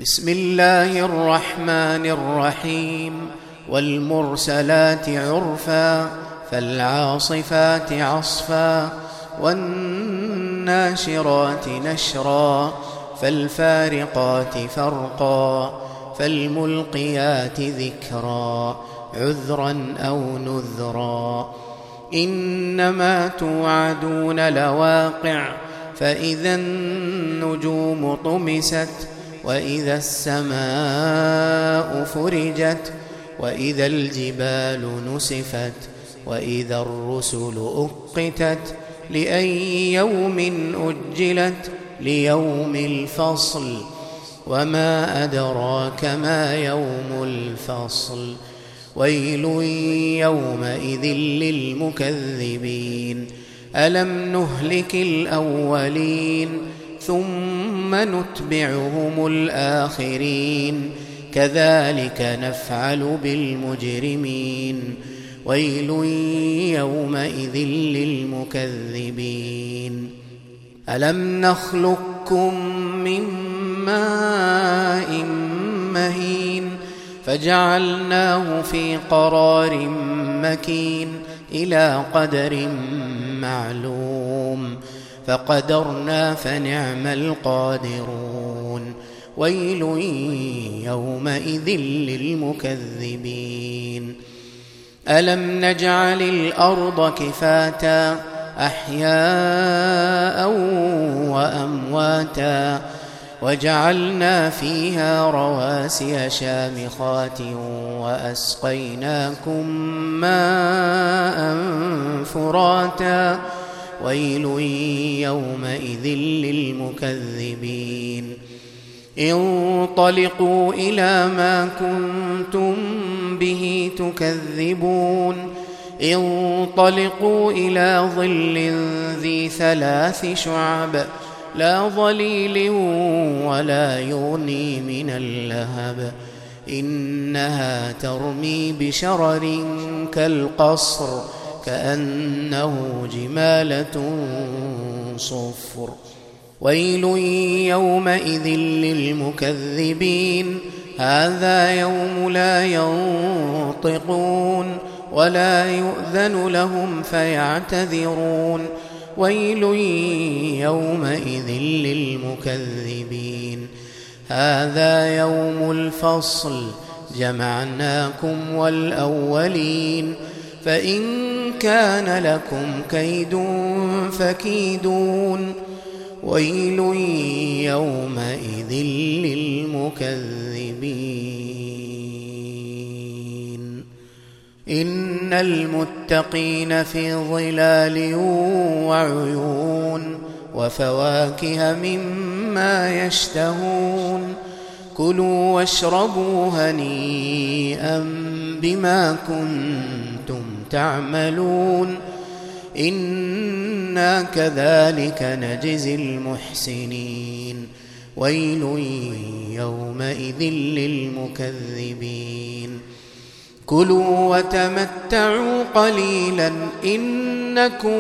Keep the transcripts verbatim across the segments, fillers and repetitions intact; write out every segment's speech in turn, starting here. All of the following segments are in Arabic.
بسم الله الرحمن الرحيم والمرسلات عرفا فالعاصفات عصفا والناشرات نشرا فالفارقات فرقا فالملقيات ذكرا عذرا أو نذرا إنما توعدون لواقع فإذا النجوم طمست وإذا السماء فرجت وإذا الجبال نسفت وإذا الرسل أقتت لأي يوم أجلت ليوم الفصل وما أدراك ما يوم الفصل ويل يومئذ للمكذبين ألم نهلك الأولين ثم نتبعهم الآخرين كذلك نفعل بالمجرمين ويل يومئذ للمكذبين ألم نخلقكم من ماء مهين فجعلناه في قرار مكين إلى قدر معلوم فقدرنا فنعم القادرون ويل يومئذ للمكذبين ألم نجعل الأرض كفاتا أحياء وأمواتا وجعلنا فيها رواسي شامخات وأسقيناكم ماء فراتا ويل يومئذ للمكذبين انطلقوا إلى ما كنتم به تكذبون انطلقوا إلى ظل ذي ثلاث شعب لا ظليل ولا يغني من اللهب إنها ترمي بشرر كالقصر كأنه جمالة صفر ويل يومئذ للمكذبين هذا يوم لا ينطقون ولا يؤذن لهم فيعتذرون ويل يومئذ للمكذبين هذا يوم الفصل جمعناكم والأولين فإن كان لكم كيد فكيدون ويل يومئذ للمكذبين إن المتقين في ظلال وعيون وفواكه مما يشتهون كلوا واشربوا هنيئا بما كنتم تعملون إنا كذلك نجزي المحسنين ويل يومئذ للمكذبين كلوا وتمتعوا قليلا إنكم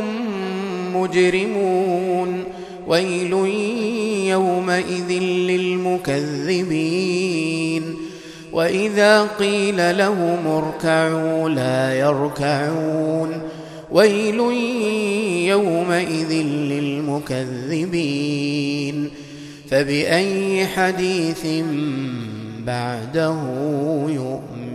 مجرمون ويل يومئذ للمكذبين وإذا قيل لهم اركعوا لا يركعون ويل يومئذ للمكذبين فبأي حديث بعده يؤمنون